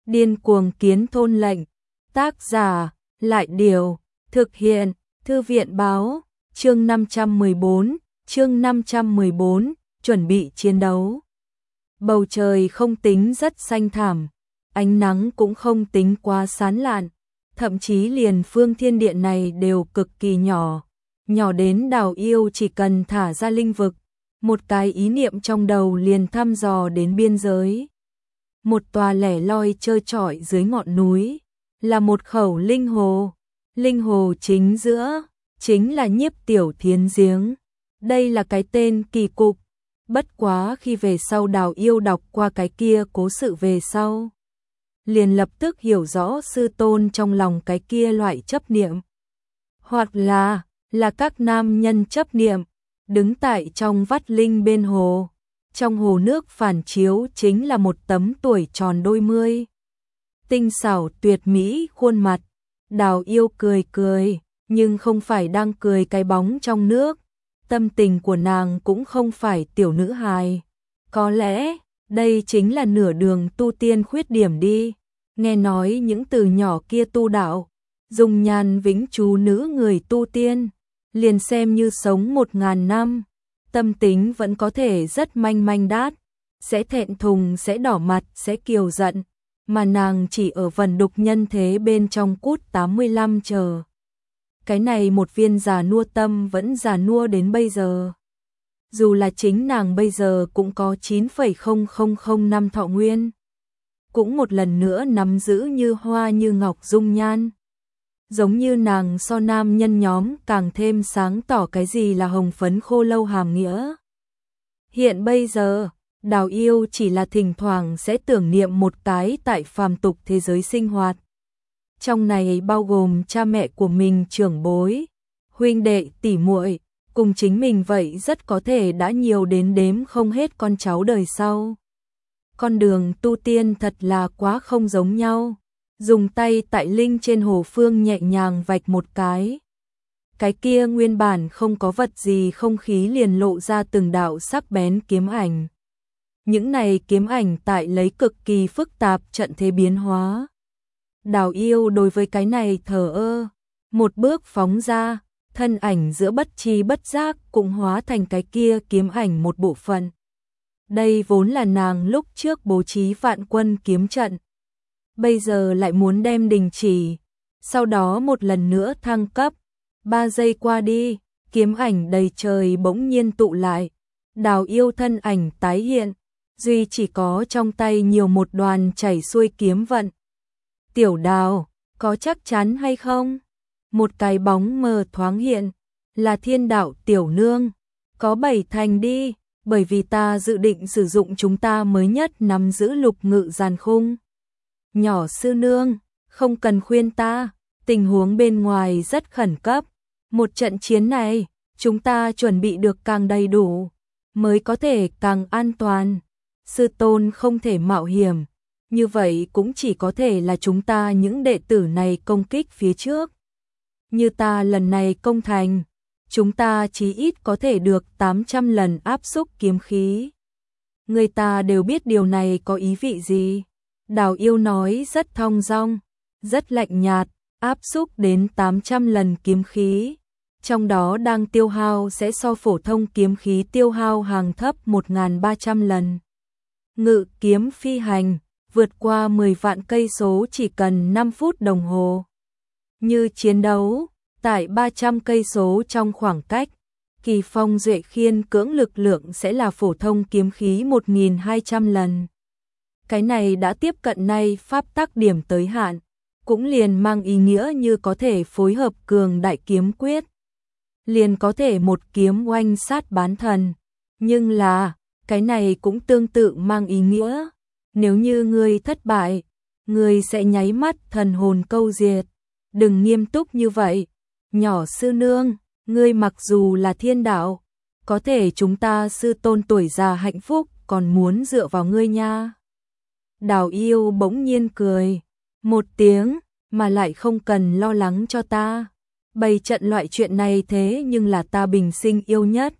Điên cuồng kiến thôn lệnh. Tác giả, Lại Điều. Thực hiện, Thư viện Báo. Chương 514, chuẩn bị chiến đấu. Bầu trời không tính rất xanh thẳm, ánh nắng cũng không tính quá sáng lạn, thậm chí liền phương thiên địa này đều cực kỳ nhỏ, nhỏ đến Đào Yêu chỉ cần thả ra linh vực, một cái ý niệm trong đầu liền thăm dò đến biên giới. Một tòa lẻ loi trơ trọi dưới ngọn núi, là một khẩu linh hồ chính giữa, chính là Nhiếp Tiểu Thiến giếng. Đây là cái tên kỳ cục, bất quá khi về sau Đào Yêu đọc qua cái kia cố sự về sau, liền lập tức hiểu rõ sư tôn trong lòng cái kia loại chấp niệm. Hoặc là các nam nhân chấp niệm, đứng tại trong vắt linh bên hồ. Trong hồ nước phản chiếu chính là một tấm tuổi tròn đôi mươi. Tinh xảo tuyệt mỹ khuôn mặt, Đào Yêu cười cười, nhưng không phải đang cười cái bóng trong nước. Tâm tình của nàng cũng không phải tiểu nữ hài. Có lẽ, đây chính là nửa đường tu tiên khuyết điểm đi. Nghe nói những từ nhỏ kia tu đạo, dùng nhàn vĩnh chú nữ người tu tiên, liền xem như sống 1000 năm. Tâm tính vẫn có thể rất manh đát, sẽ thẹn thùng, sẽ đỏ mặt, sẽ kiều giận, mà nàng chỉ ở vần đục nhân thế bên trong cút 85 chờ. Cái này một viên già nua tâm vẫn già nua đến bây giờ. Dù là chính nàng bây giờ cũng có 9,0005 năm thọ nguyên, cũng một lần nữa nắm giữ như hoa như ngọc dung nhan. Giống như nàng so nam nhân nhóm càng thêm sáng tỏ cái gì là hồng phấn khô lâu hàm nghĩa. Hiện bây giờ, Đào Yêu chỉ là thỉnh thoảng sẽ tưởng niệm một cái tại phàm tục thế giới sinh hoạt. Trong này bao gồm cha mẹ của mình, trưởng bối, huynh đệ, tỷ muội, cùng chính mình vậy rất có thể đã nhiều đến đếm không hết con cháu đời sau. Con đường tu tiên thật là quá không giống nhau. Dùng tay tại linh trên hồ phương nhẹ nhàng vạch một cái. Cái kia nguyên bản không có vật gì không khí liền lộ ra từng đạo sắc bén kiếm ảnh. Những này kiếm ảnh tại lấy cực kỳ phức tạp trận thế biến hóa. Đào Yêu đối với cái này thờ ơ, một bước phóng ra, thân ảnh giữa bất tri bất giác cũng hóa thành cái kia kiếm ảnh một bộ phận. Đây vốn là nàng lúc trước bố trí vạn quân kiếm trận, bây giờ lại muốn đem đình chỉ, sau đó một lần nữa thăng cấp. 3 giây qua đi, kiếm ảnh đầy trời bỗng nhiên tụ lại, Đào Yêu thân ảnh tái hiện, duy chỉ có trong tay nhiều một đoàn chảy xuôi kiếm vận. Tiểu Đào, có chắc chắn hay không? Một cái bóng mờ thoáng hiện, là Thiên Đạo tiểu nương, có 7 thành đi, bởi vì ta dự định sử dụng chúng ta mới nhất nắm giữ lục ngự giàn khung. Nhỏ sư nương, không cần khuyên ta, tình huống bên ngoài rất khẩn cấp. Một trận chiến này, chúng ta chuẩn bị được càng đầy đủ, mới có thể càng an toàn. Sư tôn không thể mạo hiểm, như vậy cũng chỉ có thể là chúng ta những đệ tử này công kích phía trước. Như ta lần này công thành, chúng ta chí ít có thể được 800 lần áp xúc kiếm khí. Người ta đều biết điều này có ý vị gì. Đào Yêu nói rất thong dong, rất lạnh nhạt, áp xúc đến 800 lần kiếm khí. Trong đó đang tiêu hao sẽ so phổ thông kiếm khí tiêu hao hàng thấp 1300 lần. Ngự kiếm phi hành, vượt qua 10 vạn cây số chỉ cần 5 phút đồng hồ. Như chiến đấu, tại 300 cây số trong khoảng cách, kỳ phong duệ khiên cưỡng lực lượng sẽ là phổ thông kiếm khí 1200 lần. Cái này đã tiếp cận nay pháp tắc điểm tới hạn, cũng liền mang ý nghĩa như có thể phối hợp cường đại kiếm quyết, liền có thể một kiếm oanh sát bán thần. Nhưng là, cái này cũng tương tự mang ý nghĩa, nếu như ngươi thất bại, ngươi sẽ nháy mắt thần hồn câu diệt. Đừng nghiêm túc như vậy, nhỏ sư nương, ngươi mặc dù là thiên đạo, có thể chúng ta sư tôn tuổi già hạnh phúc còn muốn dựa vào ngươi nha. Đào Yêu bỗng nhiên cười một tiếng, mà lại không cần lo lắng cho ta. Bày trận loại chuyện này thế nhưng là ta bình sinh yêu nhất.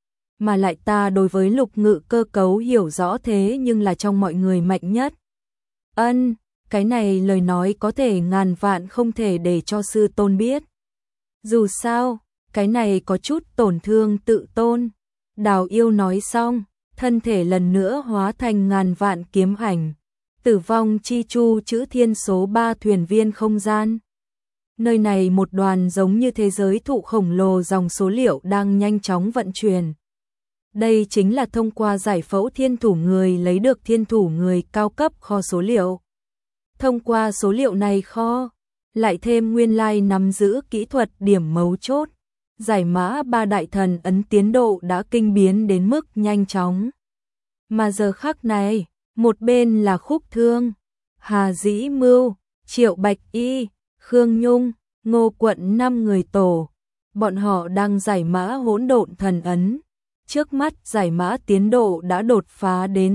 Mà lại ta đối với lục ngự cơ cấu hiểu rõ thế nhưng là trong mọi người mạnh nhất. Cái này lời nói có thể ngàn vạn không thể để cho sư tôn biết. Dù sao, cái này có chút tổn thương tự tôn. Đào Yêu nói xong, thân thể lần nữa hóa thành ngàn vạn kiếm ảnh. Tử vong chi chu chữ thiên số 3 thuyền viên không gian. Nơi này một đoàn giống như thế giới thụ khổng lồ dòng số liệu đang nhanh chóng vận chuyển. Đây chính là thông qua giải phẫu thiên thủ người lấy được thiên thủ người cao cấp kho số liệu. Thông qua số liệu này kho, lại thêm nguyên lai nắm giữ kỹ thuật điểm mấu chốt. Giải mã ba đại thần ấn tiến độ đã kinh biến đến mức nhanh chóng. Mà giờ khắc này, một bên là Khúc Thương, Hà Dĩ Mưu, Triệu Bạch Y, Khương Nhung, Ngô Quận 5 người tổ. Bọn họ đang giải mã hỗn độn thần ấn. Trước mắt giải mã tiến độ đã đột phá đến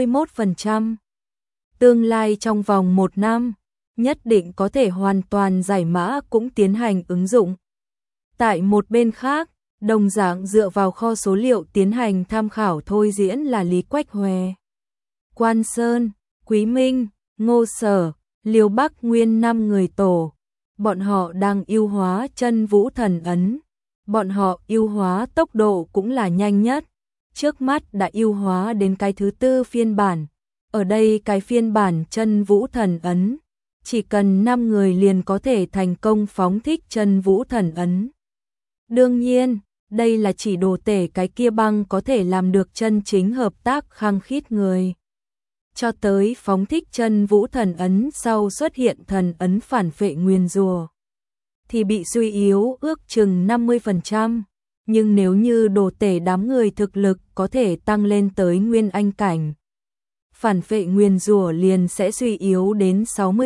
61%. Tương lai trong vòng 1 năm, nhất định có thể hoàn toàn giải mã cũng tiến hành ứng dụng. Tại một bên khác, đồng dạng dựa vào kho số liệu tiến hành tham khảo thôi diễn là Lý Quách Huệ, Quan Sơn, Quý Minh, Ngô Sở, Liêu Bắc Nguyên 5 người tổ. Bọn họ đang ưu hóa chân vũ thần ấn. Bọn họ ưu hóa tốc độ cũng là nhanh nhất. Trước mắt đã ưu hóa đến cái thứ 4 phiên bản. Ở đây cái phiên bản chân vũ thần ấn, chỉ cần 5 người liền có thể thành công phóng thích chân vũ thần ấn. Đương nhiên, đây là chỉ đồ tể cái kia băng có thể làm được chân chính hợp tác khăng khít người. Cho tới phóng thích chân vũ thần ấn sau xuất hiện thần ấn phản phệ nguyền rủa thì bị suy yếu ước chừng 50%. Nhưng nếu như đồ tể đám người thực lực có thể tăng lên tới nguyên anh cảnh, phản phệ nguyền rủa liền sẽ suy yếu đến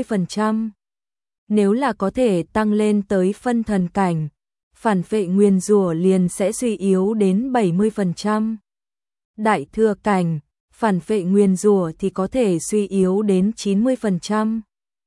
60%. Nếu là có thể tăng lên tới phân thần cảnh, phản phệ nguyền rủa liền sẽ suy yếu đến 70%. Đại thừa cảnh, phản phệ nguyền rủa thì có thể suy yếu đến 90%.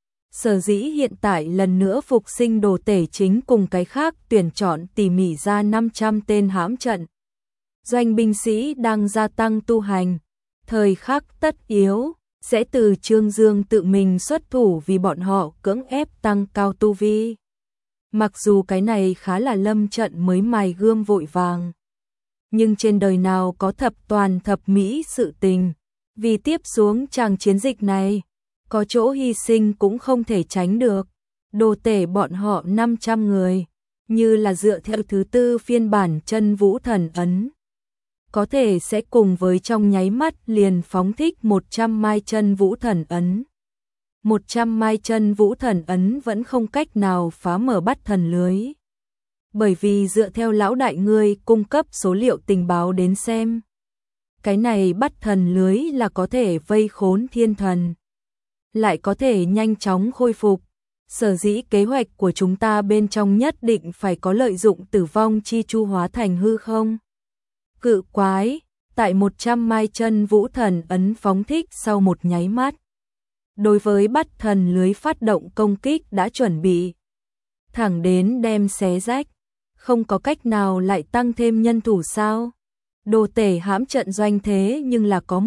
Sở dĩ hiện tại lần nữa phục sinh đồ tể chính cùng cái khác tuyển chọn tỉ mỉ ra 500 tên hãm trận. Doanh binh sĩ đang gia tăng tu hành, thời khắc tất yếu, sẽ từ Trương Dương tự mình xuất thủ vì bọn họ cưỡng ép tăng cao tu vi. Mặc dù cái này khá là lâm trận mới mài gươm vội vàng, nhưng trên đời nào có thập toàn thập mỹ sự tình, vì tiếp xuống chàng chiến dịch này, có chỗ hy sinh cũng không thể tránh được. Đồ tể bọn họ 500 người, như là dựa theo thứ 4 phiên bản chân vũ thần ấn, có thể sẽ cùng với trong nháy mắt liền phóng thích 100 mai chân vũ thần ấn. 100 mai chân vũ thần ấn vẫn không cách nào phá mở bắt thần lưới. Bởi vì dựa theo lão đại ngươi cung cấp số liệu tình báo đến xem, cái này bắt thần lưới là có thể vây khốn thiên thần, lại có thể nhanh chóng khôi phục. Sở dĩ kế hoạch của chúng ta bên trong nhất định phải có lợi dụng tử vong chi chu hóa thành hư không. Cự quái, tại 100 mai chân vũ thần ấn phóng thích sau một nháy mắt. Đối với bắt thần lưới phát động công kích đã chuẩn bị, thẳng đến đem xé rách, không có cách nào lại tăng thêm nhân thủ sao? Đồ tể hãm trận doanh thế nhưng là có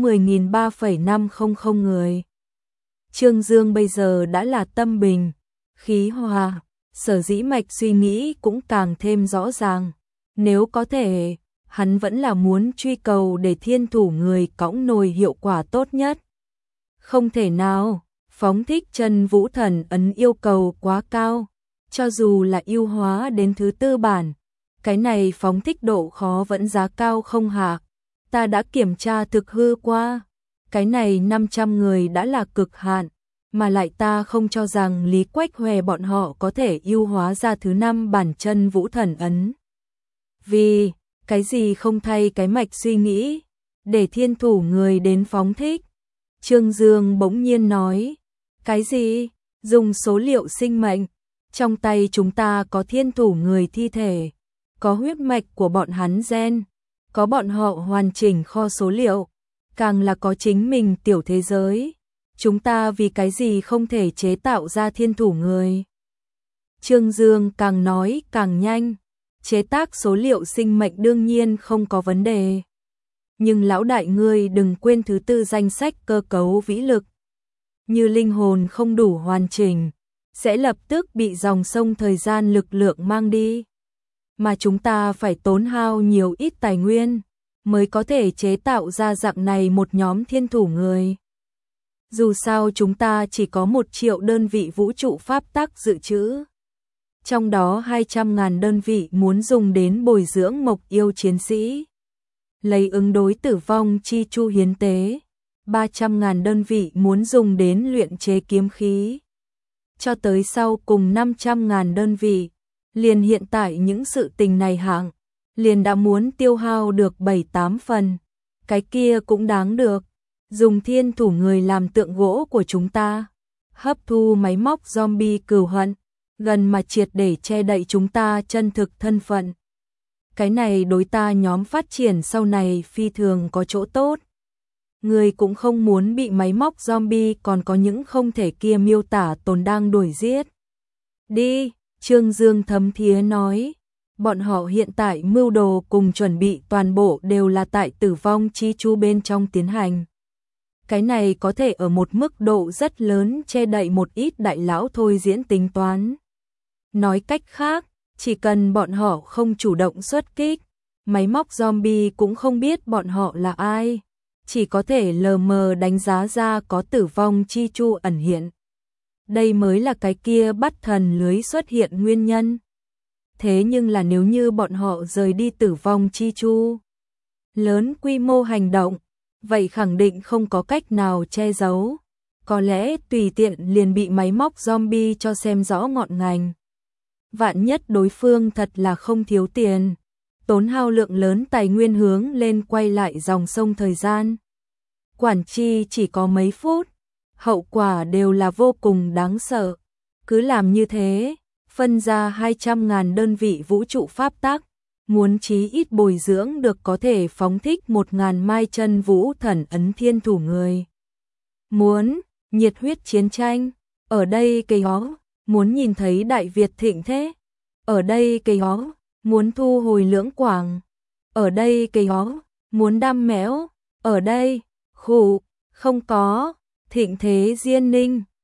10.3,500 người. Trương Dương bây giờ đã là tâm bình, khí hòa, sở dĩ mạch suy nghĩ cũng càng thêm rõ ràng. Nếu có thể, hắn vẫn là muốn truy cầu để thiên thủ người cõng nồi hiệu quả tốt nhất. Không thể nào, phóng thích chân vũ thần ấn yêu cầu quá cao, cho dù là yêu hóa đến thứ 4 bản, cái này phóng thích độ khó vẫn giá cao không hạ. Ta đã kiểm tra thực hư qua, cái này 500 người đã là cực hạn, mà lại ta không cho rằng Lý Quách Huệ bọn họ có thể yêu hóa ra thứ 5 bản chân vũ thần ấn. Vì, cái gì không thay cái mạch suy nghĩ, để thiên thủ người đến phóng thích. Trương Dương bỗng nhiên nói, cái gì, dùng số liệu sinh mệnh, trong tay chúng ta có thiên thủ người thi thể, có huyết mạch của bọn hắn gen, có bọn họ hoàn chỉnh kho số liệu, càng là có chính mình tiểu thế giới. Chúng ta vì cái gì không thể chế tạo ra thiên thủ người? Trương Dương càng nói càng nhanh, chế tác số liệu sinh mệnh đương nhiên không có vấn đề. Nhưng lão đại ngươi đừng quên thứ 4 danh sách cơ cấu vĩ lực. như linh hồn không đủ hoàn chỉnh, sẽ lập tức bị dòng sông thời gian lực lượng mang đi. Mà chúng ta phải tốn hao nhiều ít tài nguyên, mới có thể chế tạo ra dạng này một nhóm thiên thủ người. Dù sao chúng ta chỉ có 1 triệu đơn vị vũ trụ pháp tắc dự trữ. Trong đó 200.000 đơn vị muốn dùng đến bồi dưỡng mộc yêu chiến sĩ, lấy ứng đối tử vong chi chu hiến tế. 300.000 đơn vị muốn dùng đến luyện chế kiếm khí. Cho tới sau cùng 500.000 đơn vị. Liền hiện tại những sự tình này hạng, liền đã muốn tiêu hao được 7-8 phần. Cái kia cũng đáng được. Dùng thiên thủ người làm tượng gỗ của chúng ta. Hấp thu máy móc zombie cừu hận. Gần mà triệt để che đậy chúng ta chân thực thân phận. Cái này đối ta nhóm phát triển sau này phi thường có chỗ tốt. Người cũng không muốn bị máy móc zombie còn có những không thể kia miêu tả tồn đang đuổi giết. Đi, Trương Dương thấm thía nói. Bọn họ hiện tại mưu đồ cùng chuẩn bị toàn bộ đều là tại tử vong chi chu bên trong tiến hành. Cái này có thể ở một mức độ rất lớn che đậy một ít đại lão thôi diễn tính toán. Nói cách khác, chỉ cần bọn họ không chủ động xuất kích, máy móc zombie cũng không biết bọn họ là ai, chỉ có thể lờ mờ đánh giá ra có tử vong chi chu ẩn hiện. Đây mới là cái kia bắt thần lưới xuất hiện nguyên nhân. Thế nhưng là nếu như bọn họ rời đi tử vong chi chu, lớn quy mô hành động, vậy khẳng định không có cách nào che giấu. Có lẽ tùy tiện liền bị máy móc zombie cho xem rõ ngọn ngành. Vạn nhất đối phương thật là không thiếu tiền, tốn hao lượng lớn tài nguyên hướng lên quay lại dòng sông thời gian. Quản chi chỉ có mấy phút, hậu quả đều là vô cùng đáng sợ. Cứ làm như thế, phân ra 200.000 đơn vị vũ trụ pháp tắc, muốn chí ít bồi dưỡng được có thể phóng thích 1.000 mai chân vũ thần ấn thiên thủ người. Muốn nhiệt huyết chiến tranh, ở đây cây hó, muốn nhìn thấy Đại Việt thịnh thế, ở đây cây hó, muốn thu hồi Lưỡng Quảng, ở đây cây hó, muốn đam méo, ở đây, khủ, không có, thịnh thế Diên Ninh.